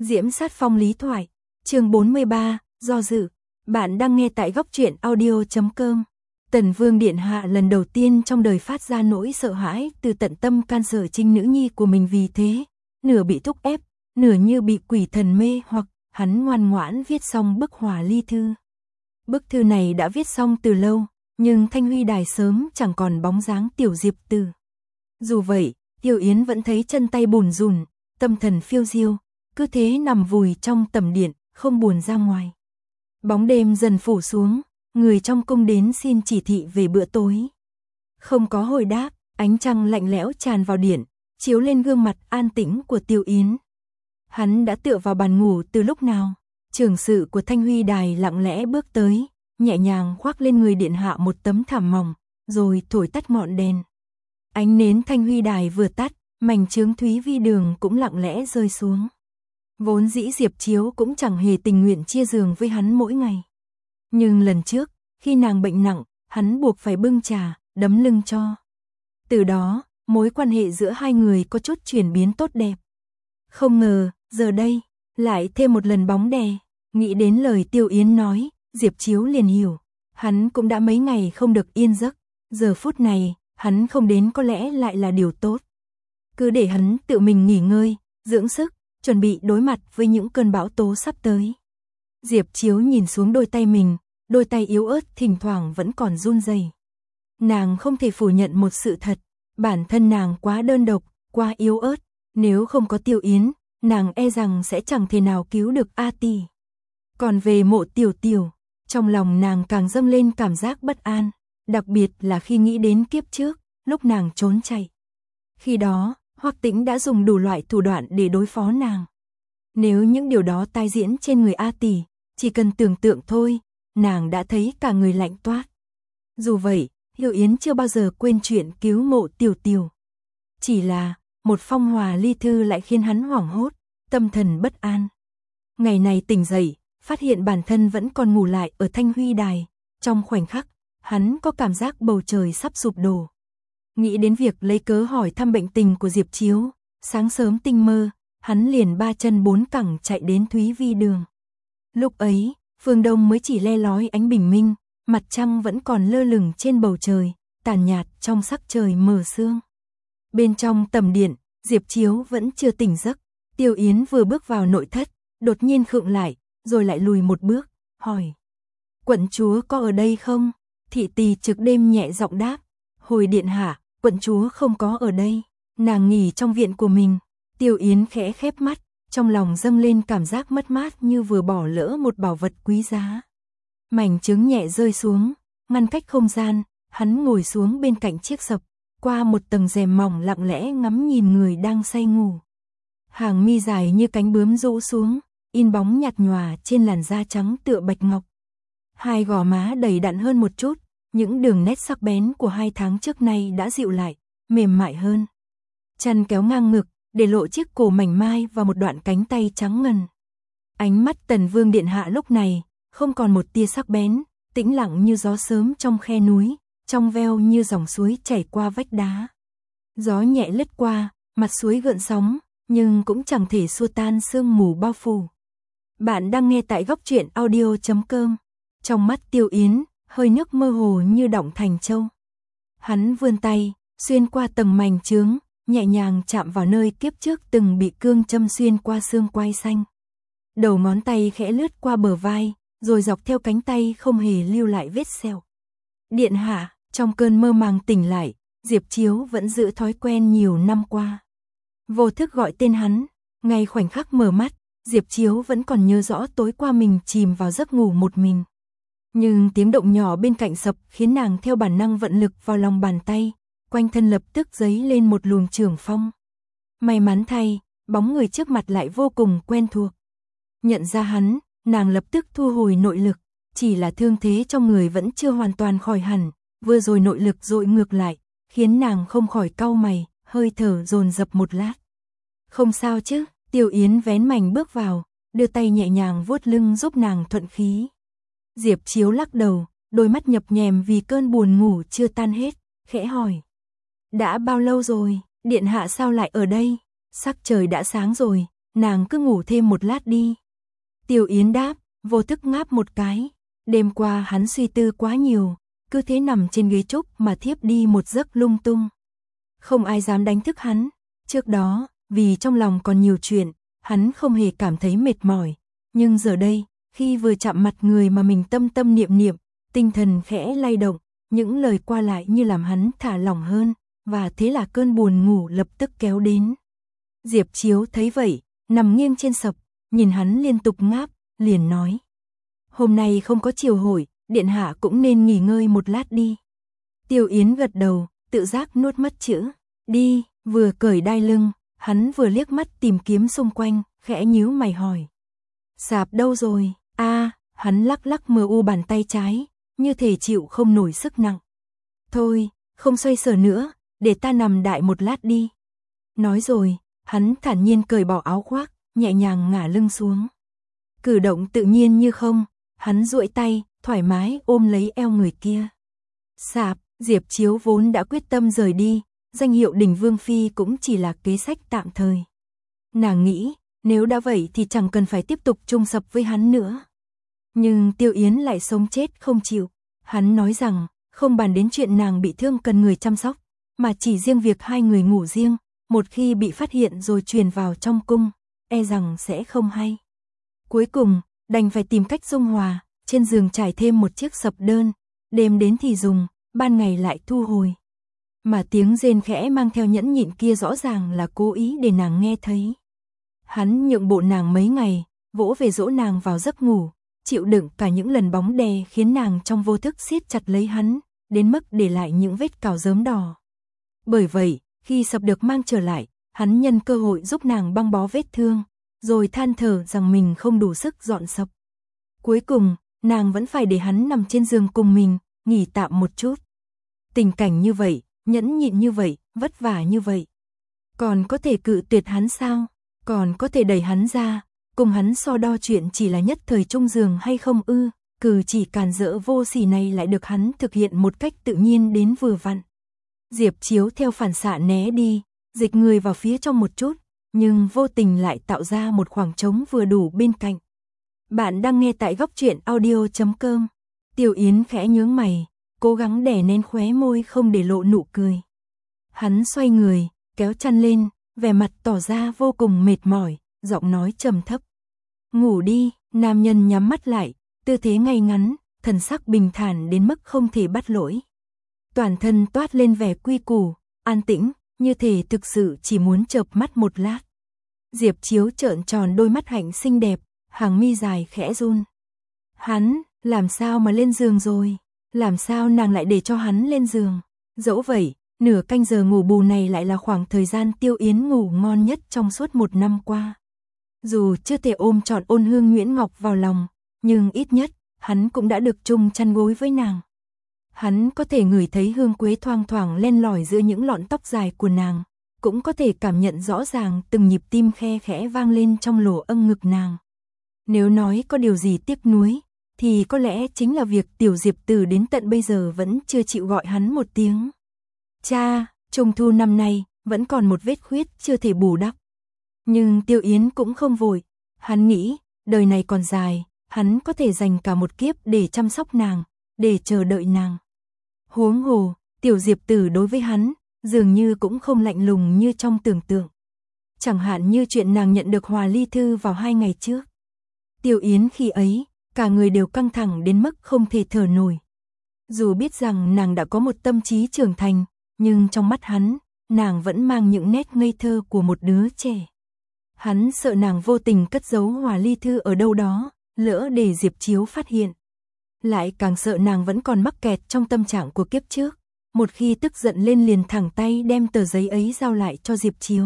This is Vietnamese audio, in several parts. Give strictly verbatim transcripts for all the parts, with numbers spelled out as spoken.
Diễm Sát Phong lý thoại, chương bốn mươi ba, do dự. Bạn đang nghe tại góc truyện audio chấm com. Tần Vương điện hạ lần đầu tiên trong đời phát ra nỗi sợ hãi từ tận tâm can sở trinh nữ nhi của mình, vì thế, nửa bị thúc ép, nửa như bị quỷ thần mê hoặc, hắn ngoan ngoãn viết xong bức Hòa Ly thư. Bức thư này đã viết xong từ lâu, nhưng Thanh Huy Đài sớm chẳng còn bóng dáng tiểu Diệp Từ. Dù vậy, Tiêu Yến vẫn thấy chân tay bùn rùn, tâm thần phiêu diêu, cứ thế nằm vùi trong tầm điện, không buồn ra ngoài. Bóng đêm dần phủ xuống, người trong cung đến xin chỉ thị về bữa tối. Không có hồi đáp, ánh trăng lạnh lẽo tràn vào điện, chiếu lên gương mặt an tĩnh của Tiêu Yến. Hắn đã tựa vào bàn ngủ từ lúc nào? Trưởng sự của Thanh Huy Đài lặng lẽ bước tới, nhẹ nhàng khoác lên người điện hạ một tấm thảm mỏng, rồi thổi tắt ngọn đèn. Ánh nến Thanh Huy Đài vừa tắt, mảnh chướng Thúy Vi Đường cũng lặng lẽ rơi xuống. Vốn dĩ Diệp Chiếu cũng chẳng hề tình nguyện chia giường với hắn mỗi ngày. Nhưng lần trước, khi nàng bệnh nặng, hắn buộc phải bưng trà, đấm lưng cho. Từ đó, mối quan hệ giữa hai người có chút chuyển biến tốt đẹp. Không ngờ, giờ đây, lại thêm một lần bóng đè. Nghĩ đến lời Tiêu Yến nói, Diệp Chiếu liền hiểu. Hắn cũng đã mấy ngày không được yên giấc. Giờ phút này, hắn không đến có lẽ lại là điều tốt. Cứ để hắn tự mình nghỉ ngơi, dưỡng sức, chuẩn bị đối mặt với những cơn bão tố sắp tới. Diệp Chiếu nhìn xuống đôi tay mình, đôi tay yếu ớt thỉnh thoảng vẫn còn run rẩy. Nàng không thể phủ nhận một sự thật, bản thân nàng quá đơn độc, quá yếu ớt, nếu không có Tiêu Yến, nàng e rằng sẽ chẳng thể nào cứu được A Tỷ. Còn về Mộ Tiểu Tiểu, trong lòng nàng càng dâng lên cảm giác bất an, đặc biệt là khi nghĩ đến kiếp trước, lúc nàng trốn chạy. Khi đó, Hoắc Tĩnh đã dùng đủ loại thủ đoạn để đối phó nàng. Nếu những điều đó tái diễn trên người A Tỷ, chỉ cần tưởng tượng thôi, nàng đã thấy cả người lạnh toát. Dù vậy, Hiểu Yến chưa bao giờ quên chuyện cứu Mộ Tiểu Tiểu. Chỉ là, một phong Hòa Ly thư lại khiến hắn hoảng hốt, tâm thần bất an. Ngày này tỉnh dậy, phát hiện bản thân vẫn còn ngủ lại ở Thanh Huy Đài. Trong khoảnh khắc, hắn có cảm giác bầu trời sắp sụp đổ. Nghĩ đến việc lấy cớ hỏi thăm bệnh tình của Diệp Chiếu, sáng sớm tinh mơ, hắn liền ba chân bốn cẳng chạy đến Thúy Vi Đường. Lúc ấy, phương đông mới chỉ le lói ánh bình minh, mặt trăng vẫn còn lơ lửng trên bầu trời, tàn nhạt trong sắc trời mờ sương. Bên trong tầm điện, Diệp Chiếu vẫn chưa tỉnh giấc. Tiêu Yến vừa bước vào nội thất, đột nhiên khựng lại, rồi lại lùi một bước, hỏi: "Quận chúa có ở đây không?" Thị tỳ trực đêm nhẹ giọng đáp: "Hồi điện hạ, quận chúa không có ở đây, nàng nghỉ trong viện của mình." Tiêu Yến khẽ khép mắt, trong lòng dâng lên cảm giác mất mát như vừa bỏ lỡ một bảo vật quý giá. Mảnh trứng nhẹ rơi xuống, ngăn cách không gian, hắn ngồi xuống bên cạnh chiếc sập, qua một tầng rèm mỏng lặng lẽ ngắm nhìn người đang say ngủ. Hàng mi dài như cánh bướm rũ xuống, in bóng nhạt nhòa trên làn da trắng tựa bạch ngọc. Hai gò má đầy đặn hơn một chút, những đường nét sắc bén của hai tháng trước nay đã dịu lại, mềm mại hơn. Chân kéo ngang ngực, để lộ chiếc cổ mảnh mai và một đoạn cánh tay trắng ngần. Ánh mắt Tần Vương điện hạ lúc này, không còn một tia sắc bén, tĩnh lặng như gió sớm trong khe núi, trong veo như dòng suối chảy qua vách đá. Gió nhẹ lướt qua, mặt suối gợn sóng, nhưng cũng chẳng thể xua tan sương mù bao phủ. Bạn đang nghe tại góc truyện audio chấm com. Trong mắt Tiêu Yến, hơi nước mơ hồ như đọng thành châu. Hắn vươn tay, xuyên qua tầng mảnh chướng, nhẹ nhàng chạm vào nơi kiếp trước từng bị cương châm xuyên qua xương quai xanh. Đầu ngón tay khẽ lướt qua bờ vai, rồi dọc theo cánh tay không hề lưu lại vết sẹo. Điện hạ, trong cơn mơ màng tỉnh lại, Diệp Chiếu vẫn giữ thói quen nhiều năm qua. Vô thức gọi tên hắn, ngay khoảnh khắc mở mắt, Diệp Chiếu vẫn còn nhớ rõ tối qua mình chìm vào giấc ngủ một mình. Nhưng tiếng động nhỏ bên cạnh sập khiến nàng theo bản năng vận lực vào lòng bàn tay, quanh thân lập tức dấy lên một luồng trường phong. May mắn thay, bóng người trước mặt lại vô cùng quen thuộc. Nhận ra hắn, nàng lập tức thu hồi nội lực, chỉ là thương thế trong người vẫn chưa hoàn toàn khỏi hẳn, vừa rồi nội lực dội ngược lại, khiến nàng không khỏi cau mày, hơi thở dồn dập một lát. "Không sao chứ?" Tiêu Yến vén mảnh bước vào, đưa tay nhẹ nhàng vuốt lưng giúp nàng thuận khí. Diệp Chiếu lắc đầu, đôi mắt nhập nhèm vì cơn buồn ngủ chưa tan hết, khẽ hỏi: "Đã bao lâu rồi, điện hạ sao lại ở đây? Sắc trời đã sáng rồi, nàng cứ ngủ thêm một lát đi. Tiêu Yến đáp, vô thức ngáp một cái. Đêm qua hắn suy tư quá nhiều, cứ thế nằm trên ghế trúc mà thiếp đi một giấc lung tung. Không ai dám đánh thức hắn. Trước đó, vì trong lòng còn nhiều chuyện, hắn không hề cảm thấy mệt mỏi. Nhưng giờ đây, khi vừa chạm mặt người mà mình tâm tâm niệm niệm, tinh thần khẽ lay động, những lời qua lại như làm hắn thả lỏng hơn, và thế là cơn buồn ngủ lập tức kéo đến. Diệp Chiếu thấy vậy, nằm nghiêng trên sập, nhìn hắn liên tục ngáp, liền nói. Hôm nay không có triều hội, điện hạ cũng nên nghỉ ngơi một lát đi. Tiêu Yến gật đầu, tự giác nuốt mất chữ. Đi, vừa cởi đai lưng, hắn vừa liếc mắt tìm kiếm xung quanh, khẽ nhíu mày hỏi. Sạp đâu rồi? A, à, hắn lắc lắc mờ u bàn tay trái, như thể chịu không nổi sức nặng. Thôi, không xoay sở nữa, để ta nằm đại một lát đi. Nói rồi, hắn thản nhiên cởi bỏ áo khoác, nhẹ nhàng ngả lưng xuống. Cử động tự nhiên như không, hắn duỗi tay, thoải mái ôm lấy eo người kia. Sạp, Diệp Chiếu vốn đã quyết tâm rời đi, danh hiệu Đình Vương Phi cũng chỉ là kế sách tạm thời. Nàng nghĩ, nếu đã vậy thì chẳng cần phải tiếp tục chung sập với hắn nữa. Nhưng Tiêu Yến lại sống chết không chịu. Hắn nói rằng, không bàn đến chuyện nàng bị thương cần người chăm sóc, mà chỉ riêng việc hai người ngủ riêng, một khi bị phát hiện rồi truyền vào trong cung, e rằng sẽ không hay. Cuối cùng, đành phải tìm cách dung hòa, trên giường trải thêm một chiếc sập đơn, đêm đến thì dùng, ban ngày lại thu hồi. Mà tiếng rên khẽ mang theo nhẫn nhịn kia rõ ràng là cố ý để nàng nghe thấy. Hắn nhượng bộ nàng mấy ngày, vỗ về dỗ nàng vào giấc ngủ, chịu đựng cả những lần bóng đè khiến nàng trong vô thức siết chặt lấy hắn, đến mức để lại những vết cào rớm đỏ. Bởi vậy, khi sập được mang trở lại, hắn nhân cơ hội giúp nàng băng bó vết thương, rồi than thở rằng mình không đủ sức dọn sập. Cuối cùng, nàng vẫn phải để hắn nằm trên giường cùng mình, nghỉ tạm một chút. Tình cảnh như vậy, nhẫn nhịn như vậy, vất vả như vậy. Còn có thể cự tuyệt hắn sao? Còn có thể đẩy hắn ra, cùng hắn so đo chuyện chỉ là nhất thời chung giường hay không ư? Cử chỉ càn rỡ vô sỉ này lại được hắn thực hiện một cách tự nhiên đến vừa vặn. Diệp Chiếu theo phản xạ né đi, dịch người vào phía trong một chút, nhưng vô tình lại tạo ra một khoảng trống vừa đủ bên cạnh. Bạn đang nghe tại góc truyện audio chấm com. Tiêu Yến khẽ nhướng mày, cố gắng đè nén khóe môi không để lộ nụ cười. Hắn xoay người, kéo chăn lên, vẻ mặt tỏ ra vô cùng mệt mỏi, giọng nói trầm thấp. Ngủ đi, nam nhân nhắm mắt lại, tư thế ngay ngắn, thần sắc bình thản đến mức không thể bắt lỗi. Toàn thân toát lên vẻ quy củ, an tĩnh, như thể thực sự chỉ muốn chợp mắt một lát. Diệp Chiếu trợn tròn đôi mắt hạnh xinh đẹp, hàng mi dài khẽ run. Hắn, làm sao mà lên giường rồi? Làm sao nàng lại để cho hắn lên giường? Dẫu vậy, nửa canh giờ ngủ bù này lại là khoảng thời gian Tiêu Yến ngủ ngon nhất trong suốt một năm qua. Dù chưa thể ôm trọn Ôn Hương Nguyễn Ngọc vào lòng, nhưng ít nhất, hắn cũng đã được chung chăn gối với nàng. Hắn có thể ngửi thấy hương quế thoang thoảng len lỏi giữa những lọn tóc dài của nàng, cũng có thể cảm nhận rõ ràng từng nhịp tim khe khẽ vang lên trong lỗ âng ngực nàng. Nếu nói có điều gì tiếc nuối, thì có lẽ chính là việc Tiểu Diệp Tử đến tận bây giờ vẫn chưa chịu gọi hắn một tiếng. Cha, Trung thu năm nay, vẫn còn một vết khuyết chưa thể bù đắp. Nhưng Tiêu Yến cũng không vội, hắn nghĩ, đời này còn dài, hắn có thể dành cả một kiếp để chăm sóc nàng, để chờ đợi nàng. Huống hồ, Tiểu Diệp Tử đối với hắn, dường như cũng không lạnh lùng như trong tưởng tượng. Chẳng hạn như chuyện nàng nhận được Hòa Ly Thư vào hai ngày trước. Tiêu Yến khi ấy, cả người đều căng thẳng đến mức không thể thở nổi. Dù biết rằng nàng đã có một tâm trí trưởng thành, nhưng trong mắt hắn, nàng vẫn mang những nét ngây thơ của một đứa trẻ. Hắn sợ nàng vô tình cất giấu Hòa Ly Thư ở đâu đó, lỡ để Diệp Chiếu phát hiện. Lại càng sợ nàng vẫn còn mắc kẹt trong tâm trạng của kiếp trước, một khi tức giận lên liền thẳng tay đem tờ giấy ấy giao lại cho Diệp Chiếu.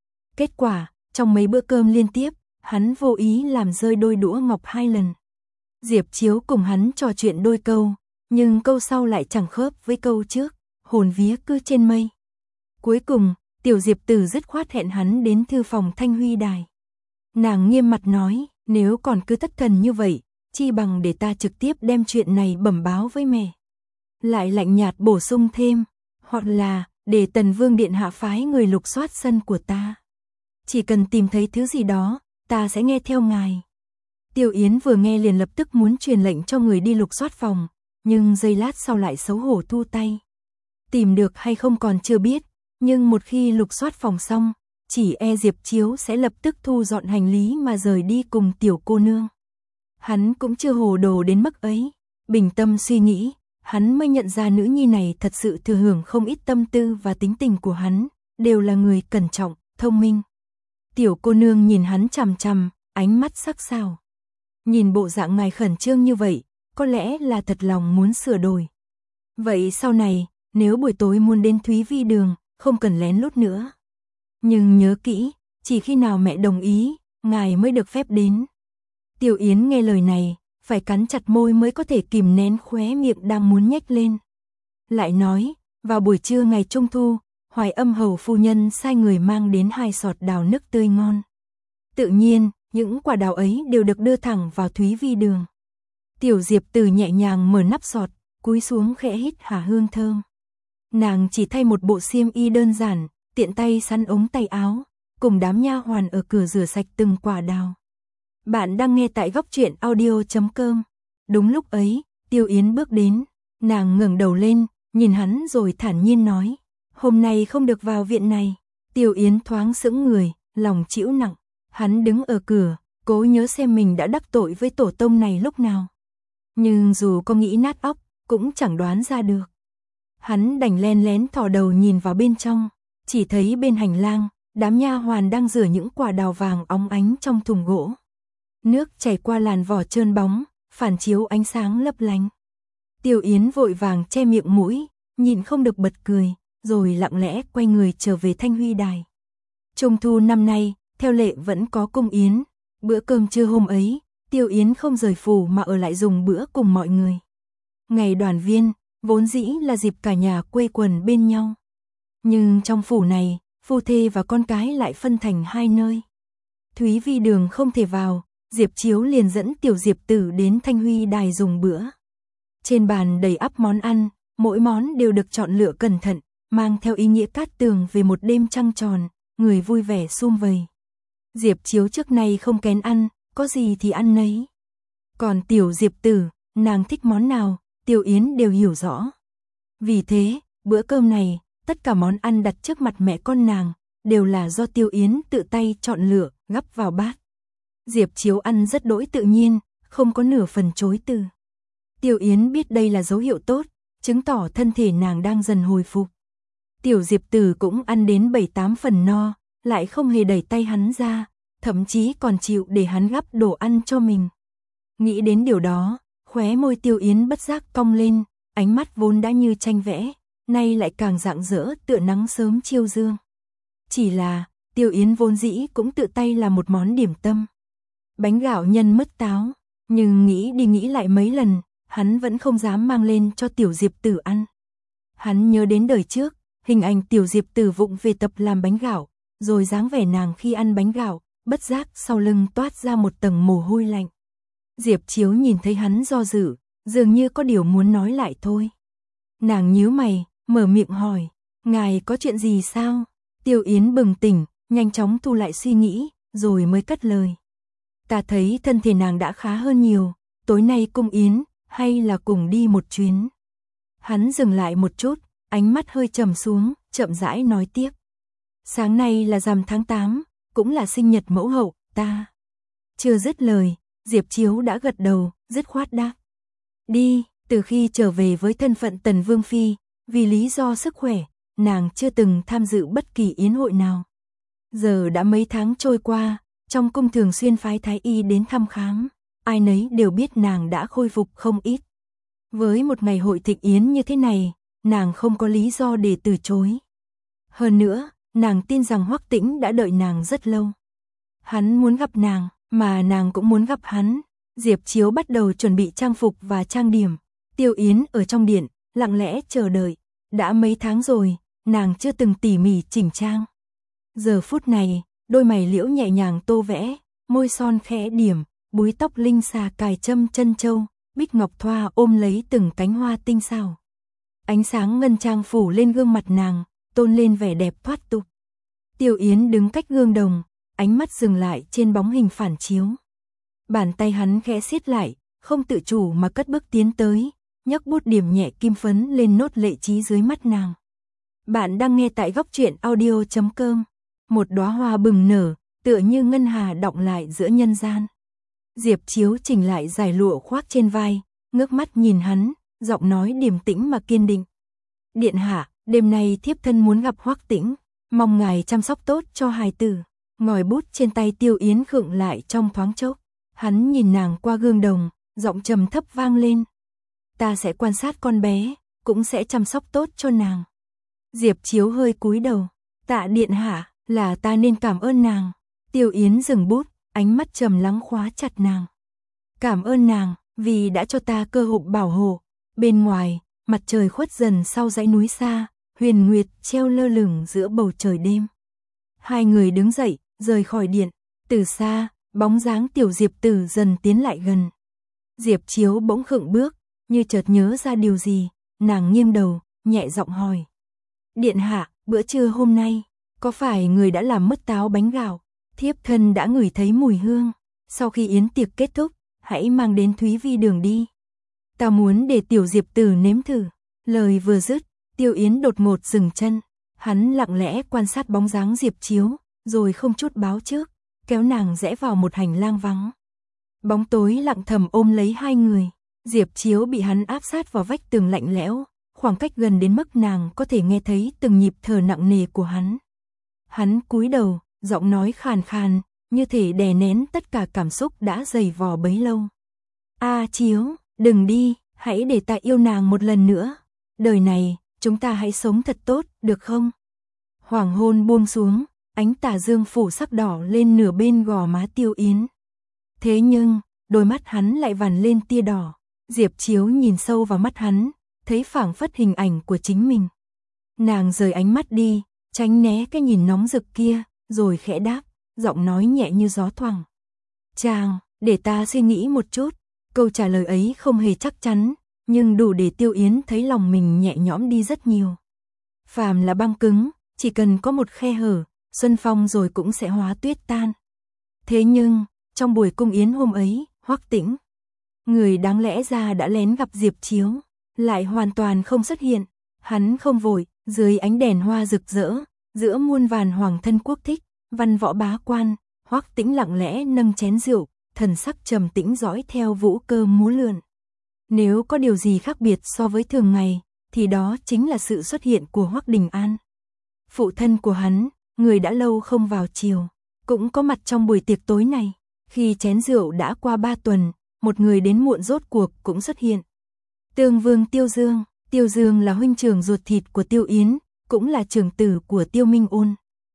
Kết quả, trong mấy bữa cơm liên tiếp, hắn vô ý làm rơi đôi đũa ngọc hai lần. Diệp Chiếu cùng hắn trò chuyện đôi câu, nhưng câu sau lại chẳng khớp với câu trước, hồn vía cứ trên mây. Cuối cùng, Tiểu Diệp Tử dứt khoát hẹn hắn đến thư phòng Thanh Huy Đài. Nàng nghiêm mặt nói, nếu còn cứ thất thần như vậy, chi bằng để ta trực tiếp đem chuyện này bẩm báo với mẹ. Lại lạnh nhạt bổ sung thêm, hoặc là, để Tần Vương Điện hạ phái người lục soát sân của ta. chỉ cần tìm thấy thứ gì đó, ta sẽ nghe theo ngài. Tiêu Yến vừa nghe liền lập tức muốn truyền lệnh cho người đi lục soát phòng, nhưng giây lát sau lại xấu hổ thu tay. Tìm được hay không còn chưa biết, nhưng một khi lục soát phòng xong, chỉ e Diệp Chiếu sẽ lập tức thu dọn hành lý mà rời đi cùng tiểu cô nương. Hắn cũng chưa hồ đồ đến mức ấy, bình tâm suy nghĩ, hắn mới nhận ra nữ nhi này thật sự thừa hưởng không ít tâm tư và tính tình của hắn, đều là người cẩn trọng, thông minh. Tiểu cô nương nhìn hắn chằm chằm, ánh mắt sắc sảo. Nhìn bộ dạng ngài khẩn trương như vậy, có lẽ là thật lòng muốn sửa đổi. Vậy sau này, nếu buổi tối muốn đến Thúy Vi Đường, không cần lén lút nữa. Nhưng nhớ kỹ, chỉ khi nào mẹ đồng ý, ngài mới được phép đến. Tiểu Yến nghe lời này, phải cắn chặt môi mới có thể kìm nén khóe miệng đang muốn nhếch lên. Lại nói, vào buổi trưa ngày Trung Thu, Hoài Âm hầu phu nhân sai người mang đến hai sọt đào nước tươi ngon. Tự nhiên, những quả đào ấy đều được đưa thẳng vào Thúy Vi Đường. Tiểu Diệp Từ nhẹ nhàng mở nắp sọt, cúi xuống khẽ hít hà hương thơm. Nàng chỉ thay một bộ xiêm y đơn giản, tiện tay sắn ống tay áo, cùng đám nha hoàn ở cửa rửa sạch từng quả đào. Bạn đang nghe tại góc truyện audio chấm com. Đúng lúc ấy, Tiêu Yến bước đến, nàng ngẩng đầu lên, nhìn hắn rồi thản nhiên nói, hôm nay không được vào viện này. Tiêu Yến thoáng sững người, lòng chịu nặng, hắn đứng ở cửa, cố nhớ xem mình đã đắc tội với tổ tông này lúc nào. Nhưng dù có nghĩ nát óc, cũng chẳng đoán ra được. Hắn đành len lén thò đầu nhìn vào bên trong, chỉ thấy bên hành lang, đám nha hoàn đang rửa những quả đào vàng óng ánh trong thùng gỗ. Nước chảy qua làn vỏ trơn bóng, phản chiếu ánh sáng lấp lánh. Tiêu Yến vội vàng che miệng mũi, nhìn không được bật cười, rồi lặng lẽ quay người trở về Thanh Huy Đài. Trung thu năm nay, theo lệ vẫn có cung yến, bữa cơm trưa hôm ấy, Tiêu Yến không rời phủ mà ở lại dùng bữa cùng mọi người. Ngày đoàn viên, vốn dĩ là dịp cả nhà quây quần bên nhau. Nhưng trong phủ này, phu thê và con cái lại phân thành hai nơi. Thúy Vi Đường không thể vào, Diệp Chiếu liền dẫn tiểu Diệp Tử đến Thanh Huy Đài dùng bữa. Trên bàn đầy ắp món ăn, mỗi món đều được chọn lựa cẩn thận, mang theo ý nghĩa cát tường về một đêm trăng tròn, người vui vẻ sum vầy. Diệp Chiếu trước nay không kén ăn, có gì thì ăn nấy. Còn tiểu Diệp Tử, nàng thích món nào, Tiêu Yến đều hiểu rõ. Vì thế, bữa cơm này, tất cả món ăn đặt trước mặt mẹ con nàng, đều là do Tiêu Yến tự tay chọn lựa, gắp vào bát. Diệp Chiếu ăn rất đỗi tự nhiên, không có nửa phần chối từ. Tiêu Yến biết đây là dấu hiệu tốt, chứng tỏ thân thể nàng đang dần hồi phục. Tiểu Diệp Tử cũng ăn đến bảy tám phần no, lại không hề đẩy tay hắn ra, thậm chí còn chịu để hắn gắp đồ ăn cho mình. Nghĩ đến điều đó, khóe môi Tiêu Yến bất giác cong lên, ánh mắt vốn đã như tranh vẽ, nay lại càng rạng rỡ tựa nắng sớm chiêu dương. Chỉ là, Tiêu Yến vốn dĩ cũng tự tay làm một món điểm tâm. Bánh gạo nhân mứt táo, nhưng nghĩ đi nghĩ lại mấy lần, hắn vẫn không dám mang lên cho tiểu Diệp Tử ăn. Hắn nhớ đến đời trước, hình ảnh tiểu Diệp Tử vụng về tập làm bánh gạo, rồi dáng vẻ nàng khi ăn bánh gạo, bất giác sau lưng toát ra một tầng mồ hôi lạnh. Diệp Chiếu nhìn thấy hắn do dự, dường như có điều muốn nói lại thôi. Nàng nhíu mày, mở miệng hỏi, ngài có chuyện gì sao? Tiêu Yến bừng tỉnh, nhanh chóng thu lại suy nghĩ, rồi mới cất lời. Ta thấy thân thể nàng đã khá hơn nhiều, tối nay cung yến, hay là cùng đi một chuyến. Hắn dừng lại một chút, ánh mắt hơi trầm xuống, chậm rãi nói tiếp. Sáng nay là rằm tháng tám, cũng là sinh nhật mẫu hậu, ta. Chưa dứt lời, Diệp Chiếu đã gật đầu, dứt khoát đáp. Đi, từ khi trở về với thân phận Tần Vương Phi, vì lý do sức khỏe, nàng chưa từng tham dự bất kỳ yến hội nào. Giờ đã mấy tháng trôi qua, trong cung thường xuyên phái thái y đến thăm khám, ai nấy đều biết nàng đã khôi phục không ít. Với một ngày hội thịnh yến như thế này, nàng không có lý do để từ chối. Hơn nữa, nàng tin rằng Hoắc Tĩnh đã đợi nàng rất lâu. Hắn muốn gặp nàng, mà nàng cũng muốn gặp hắn. Diệp Chiếu bắt đầu chuẩn bị trang phục và trang điểm. Tiêu Yến ở trong điện, lặng lẽ chờ đợi. Đã mấy tháng rồi, nàng chưa từng tỉ mỉ chỉnh trang. Giờ phút này, đôi mày liễu nhẹ nhàng tô vẽ, môi son khẽ điểm, búi tóc linh xà cài châm chân châu, bích ngọc thoa ôm lấy từng cánh hoa tinh xảo. Ánh sáng ngân trang phủ lên gương mặt nàng, tôn lên vẻ đẹp thoát tục. Tiêu Yến đứng cách gương đồng, ánh mắt dừng lại trên bóng hình phản chiếu. Bàn tay hắn khẽ siết lại, không tự chủ mà cất bước tiến tới, nhấc bút điểm nhẹ kim phấn lên nốt lệ trí dưới mắt nàng. Bạn đang nghe tại góc truyện audio chấm com. Một đóa hoa bừng nở, tựa như ngân hà đọng lại giữa nhân gian. Diệp Chiếu chỉnh lại dải lụa khoác trên vai, ngước mắt nhìn hắn, giọng nói điềm tĩnh mà kiên định. Điện hạ, đêm nay thiếp thân muốn gặp Hoắc Tĩnh, mong ngài chăm sóc tốt cho hài tử. Ngòi bút trên tay Tiêu Yến khựng lại trong thoáng chốc. Hắn nhìn nàng qua gương đồng, giọng trầm thấp vang lên. Ta sẽ quan sát con bé, cũng sẽ chăm sóc tốt cho nàng. Diệp Chiếu hơi cúi đầu. Tạ điện hạ, là ta nên cảm ơn nàng. Tiêu Yến dừng bút, ánh mắt trầm lắng khóa chặt nàng. Cảm ơn nàng, vì đã cho ta cơ hội bảo hộ. Bên ngoài, mặt trời khuất dần sau dãy núi xa, huyền nguyệt treo lơ lửng giữa bầu trời đêm. Hai người đứng dậy, rời khỏi điện. Từ xa, bóng dáng tiểu Diệp Tử dần tiến lại gần. Diệp Chiếu bỗng khựng bước, như chợt nhớ ra điều gì, nàng nghiêng đầu, nhẹ giọng hỏi. Điện hạ, bữa trưa hôm nay, có phải người đã làm mất táo bánh gạo? Thiếp thân đã ngửi thấy mùi hương. Sau khi yến tiệc kết thúc, hãy mang đến Thúy Vi đường đi. Ta muốn để tiểu Diệp Tử nếm thử. Lời vừa dứt, Tiêu Yến đột ngột dừng chân. Hắn lặng lẽ quan sát bóng dáng Diệp Chiếu, rồi không chút báo trước, kéo nàng rẽ vào một hành lang vắng. Bóng tối lặng thầm ôm lấy hai người. Diệp Chiếu bị hắn áp sát vào vách tường lạnh lẽo, khoảng cách gần đến mức nàng có thể nghe thấy từng nhịp thở nặng nề của hắn. Hắn cúi đầu, giọng nói khàn khàn, như thể đè nén tất cả cảm xúc đã dày vò bấy lâu. A Chiếu, đừng đi, hãy để ta yêu nàng một lần nữa. Đời này, chúng ta hãy sống thật tốt, được không? Hoàng hôn buông xuống, ánh tà dương phủ sắc đỏ lên nửa bên gò má Tiêu Yến. Thế nhưng, đôi mắt hắn lại vằn lên tia đỏ. Diệp Chiếu nhìn sâu vào mắt hắn, thấy phảng phất hình ảnh của chính mình. Nàng rời ánh mắt đi, tránh né cái nhìn nóng rực kia, rồi khẽ đáp, giọng nói nhẹ như gió thoảng. Chàng, để ta suy nghĩ một chút. Câu trả lời ấy không hề chắc chắn, nhưng đủ để Tiêu Yến thấy lòng mình nhẹ nhõm đi rất nhiều. Phàm là băng cứng, chỉ cần có một khe hở, xuân phong rồi cũng sẽ hóa tuyết tan. Thế nhưng, trong buổi cung yến hôm ấy, Hoắc Tĩnh, người đáng lẽ ra đã lén gặp Diệp Chiếu, lại hoàn toàn không xuất hiện. Hắn không vội, dưới ánh đèn hoa rực rỡ, giữa muôn vàn hoàng thân quốc thích, văn võ bá quan, Hoắc Tĩnh lặng lẽ nâng chén rượu, thần sắc trầm tĩnh dõi theo vũ cơ múa lượn. Nếu có điều gì khác biệt so với thường ngày, thì đó chính là sự xuất hiện của Hoắc Đình An. Phụ thân của hắn, người đã lâu không vào triều, cũng có mặt trong buổi tiệc tối này. Khi chén rượu đã qua ba tuần, một người đến muộn rốt cuộc cũng xuất hiện. Tương Vương Tiêu Dương. Tiêu Dương là huynh trưởng ruột thịt của Tiêu Yến, cũng là trưởng tử của Tiêu Minh Ôn.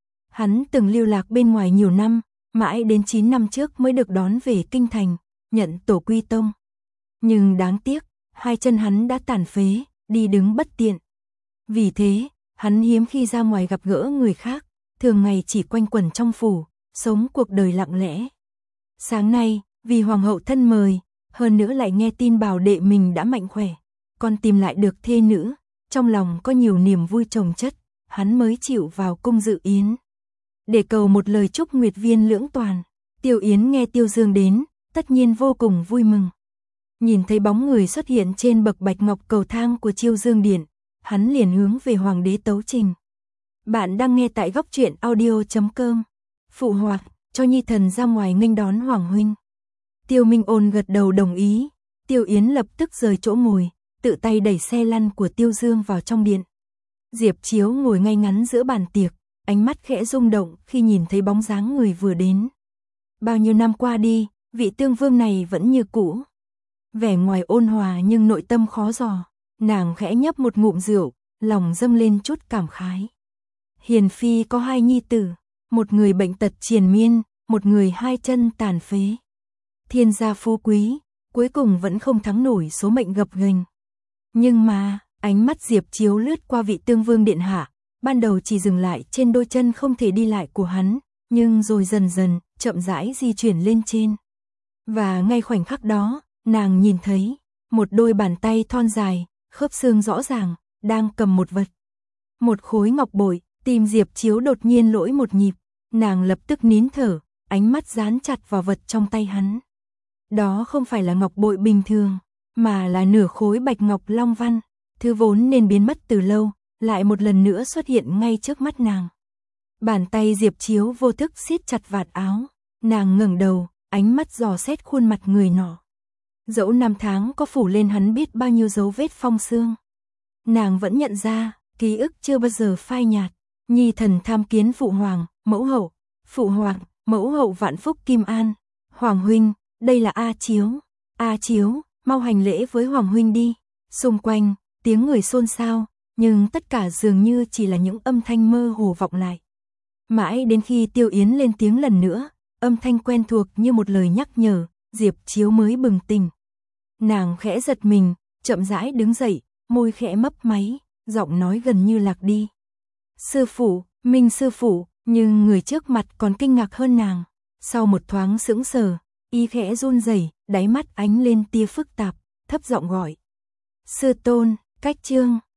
Hắn từng lưu lạc bên ngoài nhiều năm, mãi đến chín năm trước mới được đón về kinh thành, nhận tổ quy tông. Nhưng đáng tiếc, hai chân hắn đã tàn phế, đi đứng bất tiện. Vì thế, hắn hiếm khi ra ngoài gặp gỡ người khác, thường ngày chỉ quanh quẩn trong phủ, sống cuộc đời lặng lẽ. Sáng nay, vì hoàng hậu thân mời, hơn nữa lại nghe tin bảo đệ mình đã mạnh khỏe, còn tìm lại được thê nữ, trong lòng có nhiều niềm vui chồng chất, hắn mới chịu vào cung dự yến. Để cầu một lời chúc nguyệt viên lưỡng toàn. Tiêu Yến nghe Tiêu Dương đến, tất nhiên vô cùng vui mừng. Nhìn thấy bóng người xuất hiện trên bậc bạch ngọc cầu thang của Chiêu Dương Điện, hắn liền hướng về hoàng đế tấu trình. Bạn đang nghe tại góc truyện audio chấm com. Phụ hoàng, cho nhi thần ra ngoài nghênh đón hoàng huynh. Tiêu Minh Ôn gật đầu đồng ý. Tiêu Yến lập tức rời chỗ ngồi, tự tay đẩy xe lăn của Tiêu Dương vào trong điện. Diệp Chiếu ngồi ngay ngắn giữa bàn tiệc, ánh mắt khẽ rung động khi nhìn thấy bóng dáng người vừa đến. Bao nhiêu năm qua đi, vị tương vương này vẫn như cũ. Vẻ ngoài ôn hòa nhưng nội tâm khó dò. Nàng khẽ nhấp một ngụm rượu, lòng dâng lên chút cảm khái. Hiền phi có hai nhi tử, một người bệnh tật triền miên, một người hai chân tàn phế. Thiên gia phú quý, cuối cùng vẫn không thắng nổi số mệnh gập ghềnh. Nhưng mà, ánh mắt Diệp Chiếu lướt qua vị tương vương điện hạ, ban đầu chỉ dừng lại trên đôi chân không thể đi lại của hắn, nhưng rồi dần dần, chậm rãi di chuyển lên trên. Và ngay khoảnh khắc đó, nàng nhìn thấy một đôi bàn tay thon dài, khớp xương rõ ràng, đang cầm một vật. Một khối ngọc bội, tim Diệp Chiếu đột nhiên lỗi một nhịp, Nàng lập tức nín thở, ánh mắt dán chặt vào vật trong tay hắn. Đó không phải là ngọc bội bình thường, mà là nửa khối bạch ngọc long văn, thứ vốn nên biến mất từ lâu, lại một lần nữa xuất hiện ngay trước mắt nàng. Bàn tay Diệp Chiếu vô thức siết chặt vạt áo, nàng ngẩng đầu, ánh mắt dò xét khuôn mặt người nọ. Dẫu năm tháng có phủ lên hắn biết bao nhiêu dấu vết phong sương, nàng vẫn nhận ra, ký ức chưa bao giờ phai nhạt. Nhi thần tham kiến phụ hoàng, mẫu hậu, phụ hoàng, mẫu hậu vạn phúc kim an. Hoàng huynh, đây là A Chiếu, A Chiếu, mau hành lễ với hoàng huynh đi. Xung quanh, tiếng người xôn xao, nhưng tất cả dường như chỉ là những âm thanh mơ hồ vọng lại. Mãi đến khi Tiêu Yến lên tiếng lần nữa, âm thanh quen thuộc như một lời nhắc nhở, Diệp Chiếu mới bừng tỉnh. Nàng khẽ giật mình, chậm rãi đứng dậy, môi khẽ mấp máy, giọng nói gần như lạc đi. Sư phụ, Minh sư phụ, nhưng người trước mặt còn kinh ngạc hơn nàng. Sau một thoáng sững sờ, y khẽ run rẩy, đáy mắt ánh lên tia phức tạp, thấp giọng gọi. Sư tôn, Cách Trương.